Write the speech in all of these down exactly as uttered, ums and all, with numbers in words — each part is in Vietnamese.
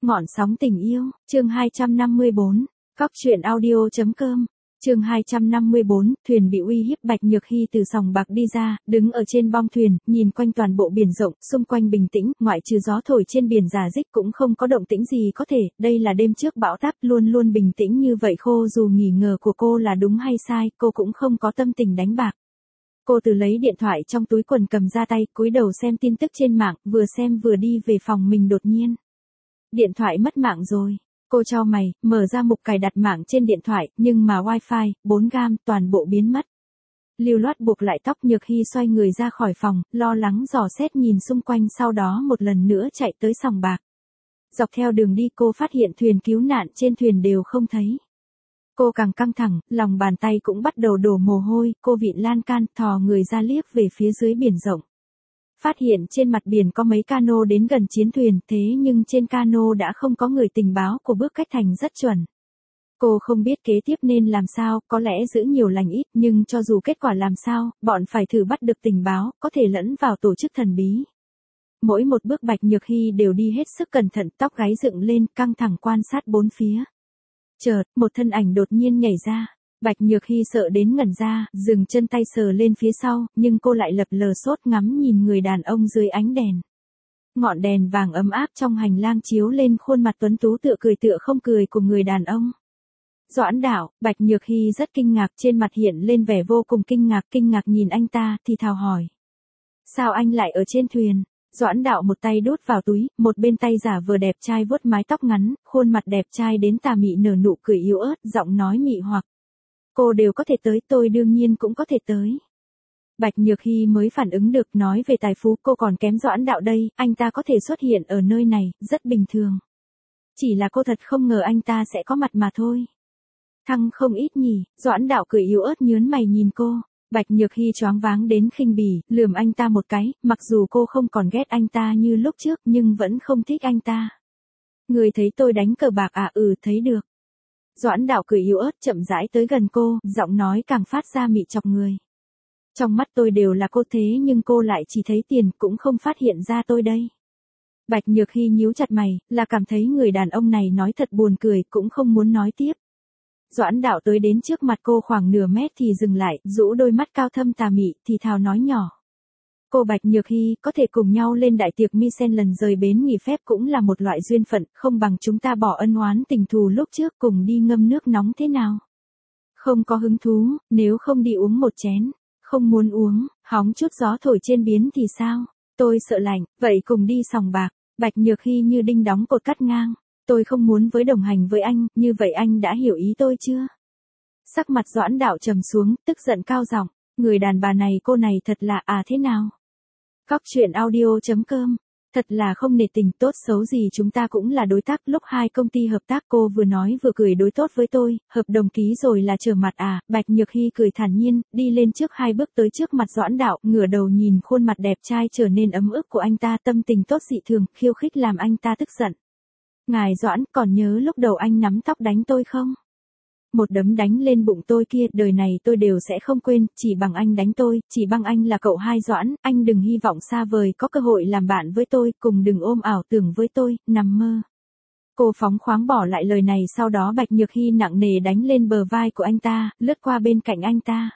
Ngọn sóng tình yêu, chương hai trăm năm mươi bốn, Cóc truyện audio chấm com. Chương hai trăm năm mươi bốn, thuyền bị uy hiếp. Bạch Nhược Hy từ sòng bạc đi ra, đứng ở trên bong thuyền, nhìn quanh toàn bộ biển rộng, xung quanh bình tĩnh, ngoại trừ gió thổi trên biển rả rích cũng không có động tĩnh gì có thể, đây là đêm trước bão táp, luôn luôn bình tĩnh như vậy. Khô dù nghi ngờ của cô là đúng hay sai, cô cũng không có tâm tình đánh bạc. Cô từ lấy điện thoại trong túi quần cầm ra tay, cúi đầu xem tin tức trên mạng, vừa xem vừa đi về phòng mình. Đột nhiên, điện thoại mất mạng rồi. Cô chau mày, mở ra mục cài đặt mạng trên điện thoại, nhưng mà wifi, bốn gam, toàn bộ biến mất. Lưu loát buộc lại tóc. Nhược Hy xoay người ra khỏi phòng, lo lắng dò xét nhìn xung quanh, sau đó một lần nữa chạy tới sòng bạc. Dọc theo đường đi cô phát hiện thuyền cứu nạn trên thuyền đều không thấy. Cô càng căng thẳng, lòng bàn tay cũng bắt đầu đổ mồ hôi, cô vịn lan can, thò người ra liếc về phía dưới biển rộng. Phát hiện trên mặt biển có mấy cano đến gần chiến thuyền, thế nhưng trên cano đã không có người. Tình báo của Bước Cách Thành rất chuẩn. Cô không biết kế tiếp nên làm sao, có lẽ giữ nhiều lành ít, nhưng cho dù kết quả làm sao, bọn phải thử bắt được tình báo, có thể lẫn vào tổ chức thần bí. Mỗi một bước Bạch Nhược Hy đều đi hết sức cẩn thận, tóc gáy dựng lên, căng thẳng quan sát bốn phía. Chợt, một thân ảnh đột nhiên nhảy ra. Bạch Nhược Hy sợ đến ngẩn ra, dừng chân, tay sờ lên phía sau, nhưng cô lại lập lờ sốt ngắm nhìn người đàn ông dưới ánh đèn. Ngọn đèn vàng ấm áp trong hành lang chiếu lên khuôn mặt tuấn tú tựa cười tựa không cười của người đàn ông. Doãn Đạo. Bạch Nhược Hy rất kinh ngạc, trên mặt hiện lên vẻ vô cùng kinh ngạc, kinh ngạc nhìn anh ta, thì thào hỏi. Sao anh lại ở trên thuyền? Doãn Đạo một tay đút vào túi, một bên tay giả vờ đẹp trai vuốt mái tóc ngắn, khuôn mặt đẹp trai đến tà mị, nở nụ cười yếu ớt, giọng nói mị hoặc. Cô đều có thể tới, tôi đương nhiên cũng có thể tới. Bạch Nhược Hy mới phản ứng được, nói về tài phú cô còn kém Doãn Đạo đây, anh ta có thể xuất hiện ở nơi này, rất bình thường. Chỉ là cô thật không ngờ anh ta sẽ có mặt mà thôi. Thăng không ít nhỉ. Doãn Đạo cười yếu ớt nhớn mày nhìn cô. Bạch Nhược Hy choáng váng đến khinh bỉ, lườm anh ta một cái, mặc dù cô không còn ghét anh ta như lúc trước nhưng vẫn không thích anh ta. Người thấy tôi đánh cờ bạc à? Ừ, thấy được. Doãn Đạo cười yếu ớt chậm rãi tới gần cô, giọng nói càng phát ra mị chọc người. Trong mắt tôi đều là cô, thế nhưng cô lại chỉ thấy tiền, cũng không phát hiện ra tôi đây. Bạch Nhược Hy nhíu chặt mày, là cảm thấy người đàn ông này nói thật buồn cười, cũng không muốn nói tiếp. Doãn Đạo tới đến trước mặt cô khoảng nửa mét thì dừng lại, rũ đôi mắt cao thâm tà mị, thì thào nói nhỏ. Cô Bạch Nhược Hy, có thể cùng nhau lên đại tiệc Misen lần rời bến nghỉ phép cũng là một loại duyên phận, không bằng chúng ta bỏ ân oán tình thù lúc trước, cùng đi ngâm nước nóng thế nào? Không có hứng thú, nếu không đi uống một chén. Không muốn uống, hóng chút gió thổi trên biển thì sao? Tôi sợ lạnh, vậy cùng đi sòng bạc. Bạch Nhược Hy như đinh đóng cột cắt ngang. Tôi không muốn với đồng hành với anh, như vậy anh đã hiểu ý tôi chưa? Sắc mặt Doãn Đạo trầm xuống, tức giận cao giọng. Người đàn bà này, cô này thật là à thế nào? Cóc truyện audio chấm com. Thật là không nể tình, tốt xấu gì chúng ta cũng là đối tác, lúc hai công ty hợp tác. Cô vừa nói vừa cười đối tốt với tôi, hợp đồng ký rồi là trở mặt à? Bạch Nhược Hy cười thản nhiên, đi lên trước hai bước tới trước mặt Doãn Đạo, ngửa đầu nhìn khuôn mặt đẹp trai trở nên ấm ức của anh ta, tâm tình tốt dị thường, khiêu khích làm anh ta tức giận. Ngài Doãn, còn nhớ lúc đầu anh nắm tóc đánh tôi không? Một đấm đánh lên bụng tôi kia, đời này tôi đều sẽ không quên, chỉ bằng anh đánh tôi, chỉ bằng anh là cậu hai Doãn, anh đừng hy vọng xa vời có cơ hội làm bạn với tôi, cùng đừng ôm ảo tưởng với tôi, nằm mơ. Cô phóng khoáng bỏ lại lời này, sau đó Bạch Nhược Hy nặng nề đánh lên bờ vai của anh ta, lướt qua bên cạnh anh ta.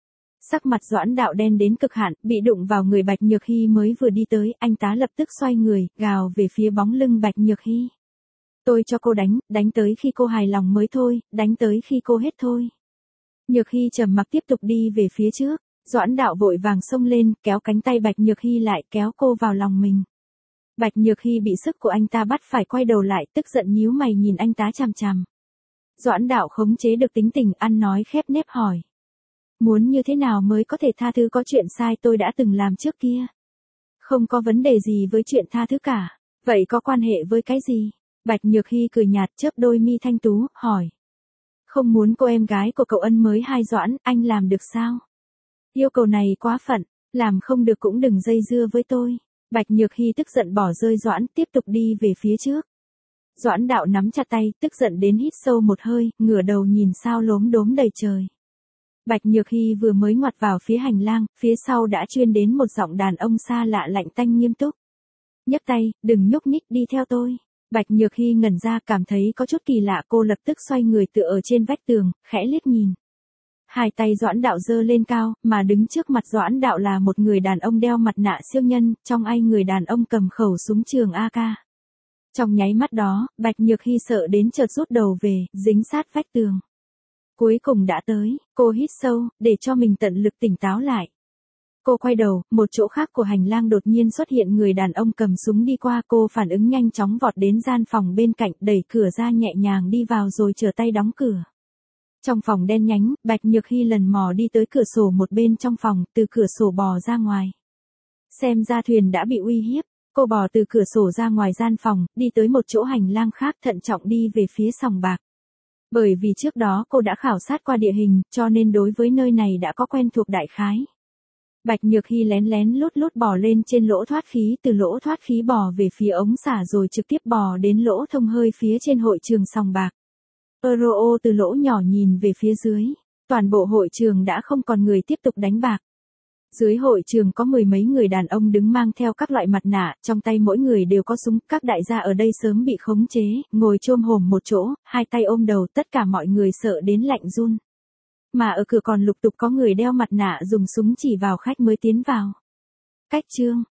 Sắc mặt Doãn Đạo đen đến cực hạn, bị đụng vào người Bạch Nhược Hy mới vừa đi tới, anh ta lập tức xoay người, gào về phía bóng lưng Bạch Nhược Hy. Tôi cho cô đánh, đánh tới khi cô hài lòng mới thôi, đánh tới khi cô hết thôi. Nhược Hy trầm mặc tiếp tục đi về phía trước, Doãn Đạo vội vàng xông lên, kéo cánh tay Bạch Nhược Hy lại, kéo cô vào lòng mình. Bạch Nhược Hy bị sức của anh ta bắt phải quay đầu lại, tức giận nhíu mày nhìn anh ta chằm chằm. Doãn Đạo khống chế được tính tình, ăn nói khép nép hỏi. Muốn như thế nào mới có thể tha thứ, có chuyện sai tôi đã từng làm trước kia. Không có vấn đề gì với chuyện tha thứ cả, vậy có quan hệ với cái gì? Bạch Nhược Hy cười nhạt, chớp đôi mi thanh tú, hỏi. Không muốn cô em gái của cậu ân mới hai Doãn, anh làm được sao? Yêu cầu này quá phận, làm không được cũng đừng dây dưa với tôi. Bạch Nhược Hy tức giận bỏ rơi Doãn, tiếp tục đi về phía trước. Doãn Đạo nắm chặt tay, tức giận đến hít sâu một hơi, ngửa đầu nhìn sao lốm đốm đầy trời. Bạch Nhược Hy vừa mới ngoặt vào phía hành lang, phía sau đã truyền đến một giọng đàn ông xa lạ lạnh tanh nghiêm túc. Nhấc tay, đừng nhúc nhích, đi theo tôi. Bạch Nhược Hy ngẩn ra, cảm thấy có chút kỳ lạ, cô lập tức xoay người tựa ở trên vách tường, khẽ liếc nhìn. Hai tay Doãn Đạo giơ lên cao, mà đứng trước mặt Doãn Đạo là một người đàn ông đeo mặt nạ siêu nhân, trong ai người đàn ông cầm khẩu súng trường a ca. Trong nháy mắt đó, Bạch Nhược Hy sợ đến chợt rút đầu về, dính sát vách tường. Cuối cùng đã tới, cô hít sâu, để cho mình tận lực tỉnh táo lại. Cô quay đầu, một chỗ khác của hành lang đột nhiên xuất hiện người đàn ông cầm súng đi qua, cô phản ứng nhanh chóng vọt đến gian phòng bên cạnh, đẩy cửa ra nhẹ nhàng đi vào rồi trở tay đóng cửa. Trong phòng đen nhánh, Bạch Nhược Hy lần mò đi tới cửa sổ một bên trong phòng, từ cửa sổ bò ra ngoài. Xem ra thuyền đã bị uy hiếp, cô bò từ cửa sổ ra ngoài gian phòng, đi tới một chỗ hành lang khác, thận trọng đi về phía sòng bạc. Bởi vì trước đó cô đã khảo sát qua địa hình, cho nên đối với nơi này đã có quen thuộc đại khái. Bạch Nhược Hy lén lén lút lút bò lên trên lỗ thoát khí, từ lỗ thoát khí bò về phía ống xả rồi trực tiếp bò đến lỗ thông hơi phía trên hội trường sòng bạc. Euro từ lỗ nhỏ nhìn về phía dưới, toàn bộ hội trường đã không còn người tiếp tục đánh bạc. Dưới hội trường có mười mấy người đàn ông đứng mang theo các loại mặt nạ, trong tay mỗi người đều có súng, các đại gia ở đây sớm bị khống chế, ngồi chôm hổm một chỗ, hai tay ôm đầu, tất cả mọi người sợ đến lạnh run. Mà ở cửa còn lục tục có người đeo mặt nạ dùng súng chỉ vào khách mới tiến vào. Cách chương